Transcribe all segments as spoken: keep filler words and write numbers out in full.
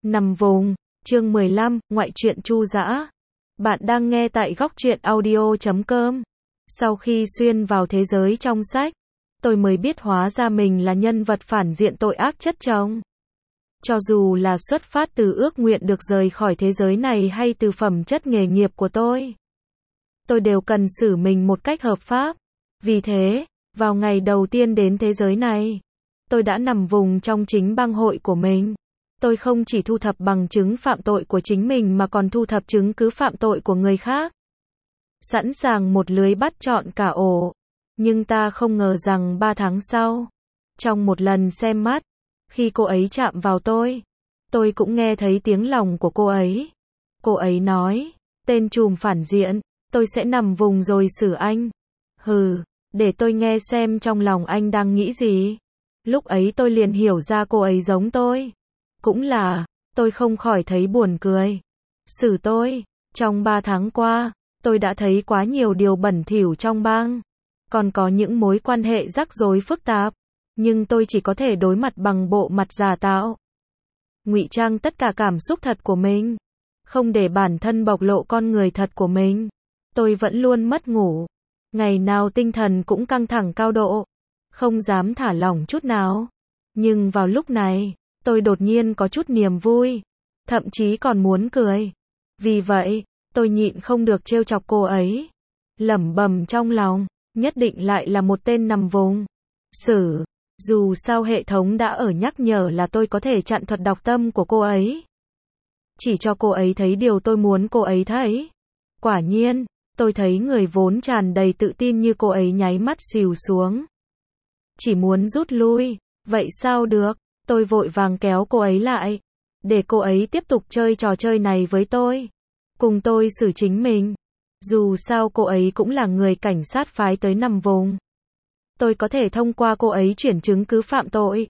Nằm vùng, chương mười lăm, ngoại truyện Chu Dã. Bạn đang nghe tại góc truyện audio chấm com. Sau khi xuyên vào thế giới trong sách, tôi mới biết hóa ra mình là nhân vật phản diện tội ác chất chồng. Cho dù là xuất phát từ ước nguyện được rời khỏi thế giới này hay từ phẩm chất nghề nghiệp của tôi, tôi đều cần xử mình một cách hợp pháp. Vì thế, vào ngày đầu tiên đến thế giới này, tôi đã nằm vùng trong chính bang hội của mình. Tôi không chỉ thu thập bằng chứng phạm tội của chính mình mà còn thu thập chứng cứ phạm tội của người khác. Sẵn sàng một lưới bắt trọn cả ổ. Nhưng ta không ngờ rằng ba tháng sau, trong một lần xem mắt, khi cô ấy chạm vào tôi, tôi cũng nghe thấy tiếng lòng của cô ấy. Cô ấy nói, tên trùm phản diện, tôi sẽ nằm vùng rồi xử anh. Hừ, để tôi nghe xem trong lòng anh đang nghĩ gì. Lúc ấy tôi liền hiểu ra cô ấy giống tôi. Cũng là, tôi không khỏi thấy buồn cười. Xử tôi, trong ba tháng qua, tôi đã thấy quá nhiều điều bẩn thỉu trong bang. Còn có những mối quan hệ rắc rối phức tạp. Nhưng tôi chỉ có thể đối mặt bằng bộ mặt giả tạo. Ngụy trang tất cả cảm xúc thật của mình. Không để bản thân bộc lộ con người thật của mình. Tôi vẫn luôn mất ngủ. Ngày nào tinh thần cũng căng thẳng cao độ. Không dám thả lỏng chút nào. Nhưng vào lúc này, tôi đột nhiên có chút niềm vui. Thậm chí còn muốn cười. Vì vậy, tôi nhịn không được trêu chọc cô ấy. Lẩm bẩm trong lòng, nhất định lại là một tên nằm vùng. Xử, dù sao hệ thống đã ở nhắc nhở là tôi có thể chặn thuật đọc tâm của cô ấy. Chỉ cho cô ấy thấy điều tôi muốn cô ấy thấy. Quả nhiên, tôi thấy người vốn tràn đầy tự tin như cô ấy nháy mắt xìu xuống. Chỉ muốn rút lui, vậy sao được? Tôi vội vàng kéo cô ấy lại, để cô ấy tiếp tục chơi trò chơi này với tôi. Cùng tôi xử chính mình. Dù sao cô ấy cũng là người cảnh sát phái tới nằm vùng. Tôi có thể thông qua cô ấy chuyển chứng cứ phạm tội.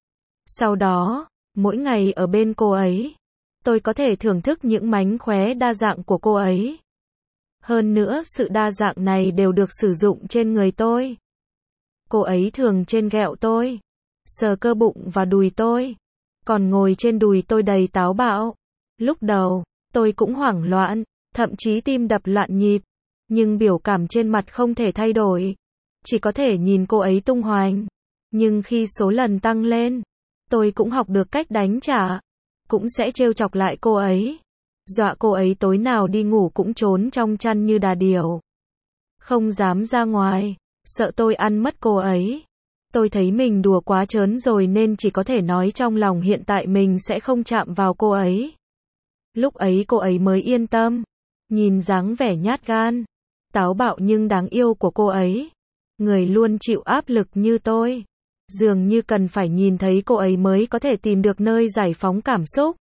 Sau đó, mỗi ngày ở bên cô ấy, tôi có thể thưởng thức những mánh khóe đa dạng của cô ấy. Hơn nữa sự đa dạng này đều được sử dụng trên người tôi. Cô ấy thường trên ghẹo tôi, sờ cơ bụng và đùi tôi, còn ngồi trên đùi tôi đầy táo bạo. Lúc đầu, tôi cũng hoảng loạn, thậm chí tim đập loạn nhịp, nhưng biểu cảm trên mặt không thể thay đổi. Chỉ có thể nhìn cô ấy tung hoành. Nhưng khi số lần tăng lên, tôi cũng học được cách đánh trả. Cũng sẽ trêu chọc lại cô ấy. Dọa cô ấy tối nào đi ngủ cũng trốn trong chăn như đà điểu. Không dám ra ngoài, sợ tôi ăn mất cô ấy. Tôi thấy mình đùa quá trớn rồi nên chỉ có thể nói trong lòng hiện tại mình sẽ không chạm vào cô ấy. Lúc ấy cô ấy mới yên tâm. Nhìn dáng vẻ nhát gan, táo bạo nhưng đáng yêu của cô ấy. Người luôn chịu áp lực như tôi, dường như cần phải nhìn thấy cô ấy mới có thể tìm được nơi giải phóng cảm xúc.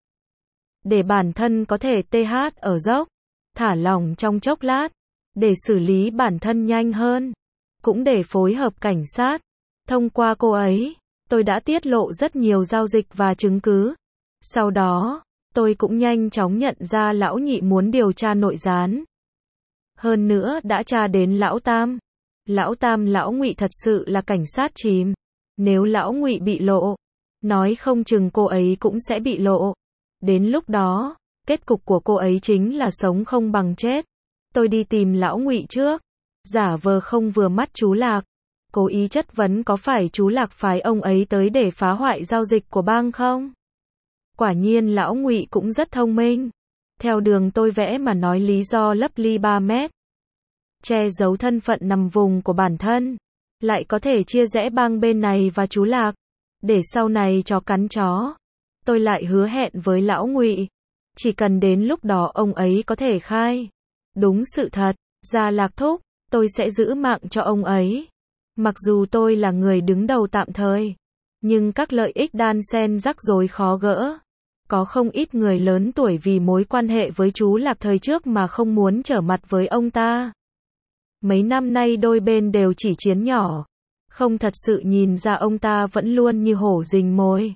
Để bản thân có thể tê hát ở dốc, thả lỏng trong chốc lát, để xử lý bản thân nhanh hơn, cũng để phối hợp cảnh sát. Thông qua cô ấy, tôi đã tiết lộ rất nhiều giao dịch và chứng cứ. Sau đó, tôi cũng nhanh chóng nhận ra lão nhị muốn điều tra nội gián. Hơn nữa đã tra đến lão tam. Lão tam lão Ngụy thật sự là cảnh sát chìm. Nếu lão Ngụy bị lộ, nói không chừng cô ấy cũng sẽ bị lộ. Đến lúc đó, kết cục của cô ấy chính là sống không bằng chết. Tôi đi tìm lão Ngụy trước, giả vờ không vừa mắt chú Lạc, cố ý chất vấn có phải chú Lạc phái ông ấy tới để phá hoại giao dịch của bang không? Quả nhiên lão Ngụy cũng rất thông minh. Theo đường tôi vẽ mà nói lý do lấp ly ba mét. Che giấu thân phận nằm vùng của bản thân, lại có thể chia rẽ bang bên này và chú Lạc, để sau này chó cắn chó. Tôi lại hứa hẹn với lão Ngụy, chỉ cần đến lúc đó ông ấy có thể khai đúng sự thật ra Lạc thúc, tôi sẽ giữ mạng cho ông ấy. Mặc dù tôi là người đứng đầu tạm thời, nhưng các lợi ích đan xen rắc rối khó gỡ. Có không ít người lớn tuổi vì mối quan hệ với chú Lạc thời trước mà không muốn trở mặt với ông ta. Mấy năm nay đôi bên đều chỉ chiến nhỏ, không thật sự nhìn ra ông ta vẫn luôn như hổ rình mồi.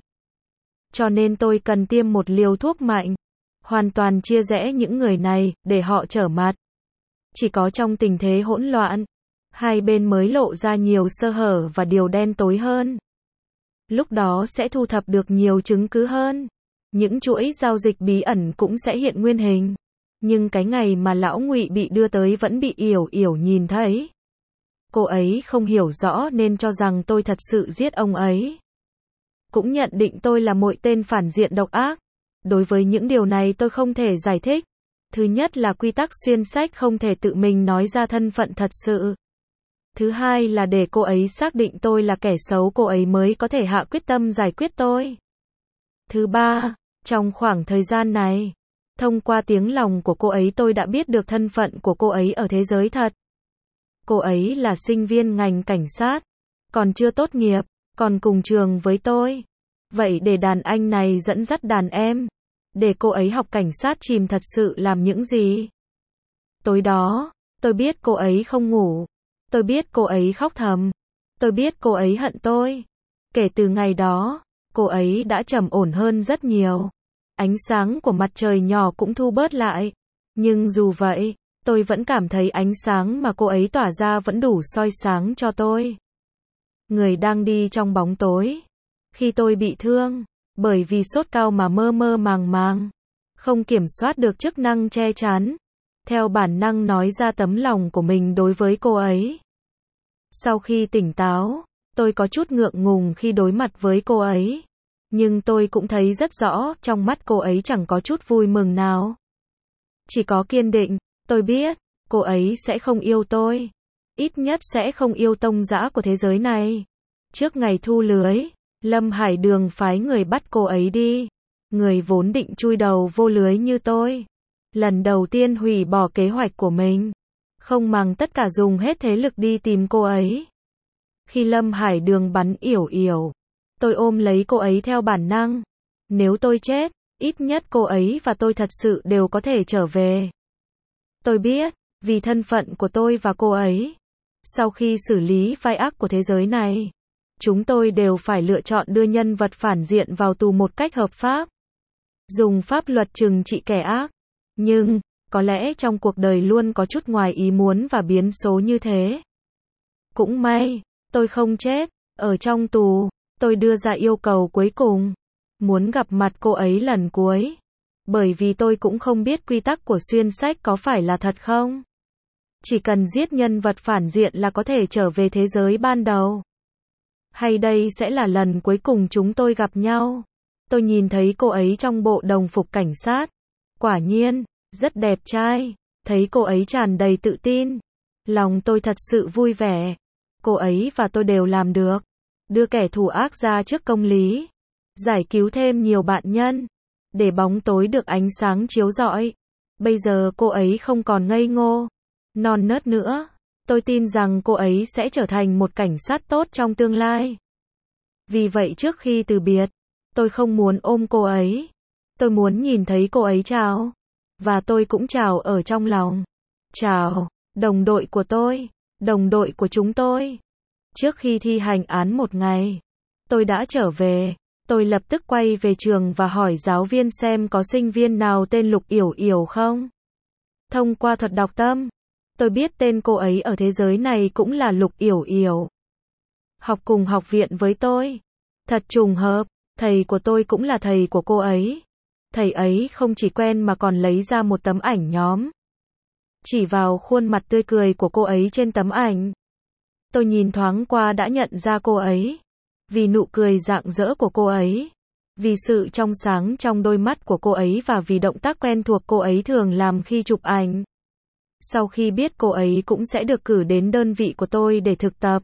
Cho nên tôi cần tiêm một liều thuốc mạnh, hoàn toàn chia rẽ những người này, để họ trở mặt. Chỉ có trong tình thế hỗn loạn, hai bên mới lộ ra nhiều sơ hở và điều đen tối hơn. Lúc đó sẽ thu thập được nhiều chứng cứ hơn. những chuỗi giao dịch bí ẩn cũng sẽ hiện nguyên hình. Nhưng cái ngày mà lão Ngụy bị đưa tới vẫn bị Yểu Yểu nhìn thấy. Cô ấy không hiểu rõ nên cho rằng tôi thật sự giết ông ấy. Cũng nhận định tôi là một tên phản diện độc ác. Đối với những điều này tôi không thể giải thích. Thứ nhất là quy tắc xuyên sách không thể tự mình nói ra thân phận thật sự. Thứ hai là để cô ấy xác định tôi là kẻ xấu cô ấy mới có thể hạ quyết tâm giải quyết tôi. Thứ ba, trong khoảng thời gian này, thông qua tiếng lòng của cô ấy tôi đã biết được thân phận của cô ấy ở thế giới thật. Cô ấy là sinh viên ngành cảnh sát, còn chưa tốt nghiệp, còn cùng trường với tôi. Vậy để đàn anh này dẫn dắt đàn em, để cô ấy học cảnh sát chìm thật sự làm những gì? Tối đó, tôi biết cô ấy không ngủ. Tôi biết cô ấy khóc thầm. Tôi biết cô ấy hận tôi. Kể từ ngày đó, cô ấy đã trầm ổn hơn rất nhiều. Ánh sáng của mặt trời nhỏ cũng thu bớt lại. Nhưng dù vậy, tôi vẫn cảm thấy ánh sáng mà cô ấy tỏa ra vẫn đủ soi sáng cho tôi. Người đang đi trong bóng tối. Khi tôi bị thương, bởi vì sốt cao mà mơ mơ màng màng, không kiểm soát được chức năng che chắn, theo bản năng nói ra tấm lòng của mình đối với cô ấy. Sau khi tỉnh táo, tôi có chút ngượng ngùng khi đối mặt với cô ấy. Nhưng tôi cũng thấy rất rõ, trong mắt cô ấy chẳng có chút vui mừng nào. Chỉ có kiên định, tôi biết, cô ấy sẽ không yêu tôi. Ít nhất sẽ không yêu tông dã của thế giới này. Trước ngày thu lưới, Lâm Hải Đường phái người bắt cô ấy đi. Người vốn định chui đầu vô lưới như tôi. Lần đầu tiên hủy bỏ kế hoạch của mình. Không màng tất cả dùng hết thế lực đi tìm cô ấy. Khi Lâm Hải Đường bắn Yểu Yểu, tôi ôm lấy cô ấy theo bản năng. Nếu tôi chết, ít nhất cô ấy và tôi thật sự đều có thể trở về. Tôi biết, vì thân phận của tôi và cô ấy, sau khi xử lý vai ác của thế giới này, chúng tôi đều phải lựa chọn đưa nhân vật phản diện vào tù một cách hợp pháp. Dùng pháp luật trừng trị kẻ ác. Nhưng, có lẽ trong cuộc đời luôn có chút ngoài ý muốn và biến số như thế. Cũng may, tôi không chết. Ở trong tù, tôi đưa ra yêu cầu cuối cùng. Muốn gặp mặt cô ấy lần cuối. Bởi vì tôi cũng không biết quy tắc của xuyên sách có phải là thật không. Chỉ cần giết nhân vật phản diện là có thể trở về thế giới ban đầu. Hay đây sẽ là lần cuối cùng chúng tôi gặp nhau. Tôi nhìn thấy cô ấy trong bộ đồng phục cảnh sát. Quả nhiên, rất đẹp trai. Thấy cô ấy tràn đầy tự tin. Lòng tôi thật sự vui vẻ. Cô ấy và tôi đều làm được. Đưa kẻ thù ác ra trước công lý. Giải cứu thêm nhiều bạn nhân. Để bóng tối được ánh sáng chiếu rọi. Bây giờ cô ấy không còn ngây ngô, non nớt nữa. Tôi tin rằng cô ấy sẽ trở thành một cảnh sát tốt trong tương lai. Vì vậy trước khi từ biệt, tôi không muốn ôm cô ấy. Tôi muốn nhìn thấy cô ấy chào. Và tôi cũng chào ở trong lòng. Chào, đồng đội của tôi, đồng đội của chúng tôi. Trước khi thi hành án một ngày, tôi đã trở về. Tôi lập tức quay về trường và hỏi giáo viên xem có sinh viên nào tên Lục Yểu Yểu không. Thông qua thuật đọc tâm, tôi biết tên cô ấy ở thế giới này cũng là Lục Yểu Yểu. Học cùng học viện với tôi. Thật trùng hợp, thầy của tôi cũng là thầy của cô ấy. Thầy ấy không chỉ quen mà còn lấy ra một tấm ảnh nhóm. Chỉ vào khuôn mặt tươi cười của cô ấy trên tấm ảnh. Tôi nhìn thoáng qua đã nhận ra cô ấy. Vì nụ cười rạng rỡ của cô ấy. Vì sự trong sáng trong đôi mắt của cô ấy và vì động tác quen thuộc cô ấy thường làm khi chụp ảnh. Sau khi biết cô ấy cũng sẽ được cử đến đơn vị của tôi để thực tập.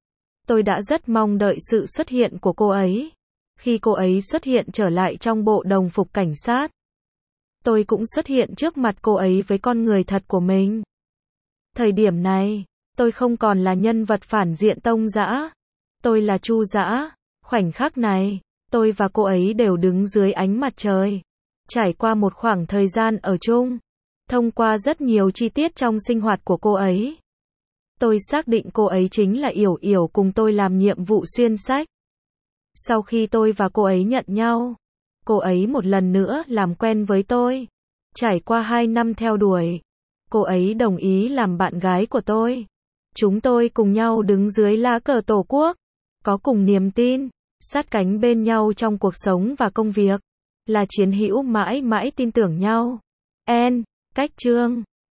Tôi đã rất mong đợi sự xuất hiện của cô ấy. Khi cô ấy xuất hiện trở lại trong bộ đồng phục cảnh sát, tôi cũng xuất hiện trước mặt cô ấy với con người thật của mình. Thời điểm này, tôi không còn là nhân vật phản diện Tông Dã. Tôi là Chu Dã. Khoảnh khắc này, tôi và cô ấy đều đứng dưới ánh mặt trời. Trải qua một khoảng thời gian ở chung. Thông qua rất nhiều chi tiết trong sinh hoạt của cô ấy. Tôi xác định cô ấy chính là Yểu Yểu cùng tôi làm nhiệm vụ xuyên sách. Sau khi tôi và cô ấy nhận nhau, cô ấy một lần nữa làm quen với tôi. Trải qua hai năm theo đuổi, cô ấy đồng ý làm bạn gái của tôi. Chúng tôi cùng nhau đứng dưới lá cờ Tổ quốc, có cùng niềm tin, sát cánh bên nhau trong cuộc sống và công việc. là chiến hữu mãi mãi tin tưởng nhau. N. Cách chương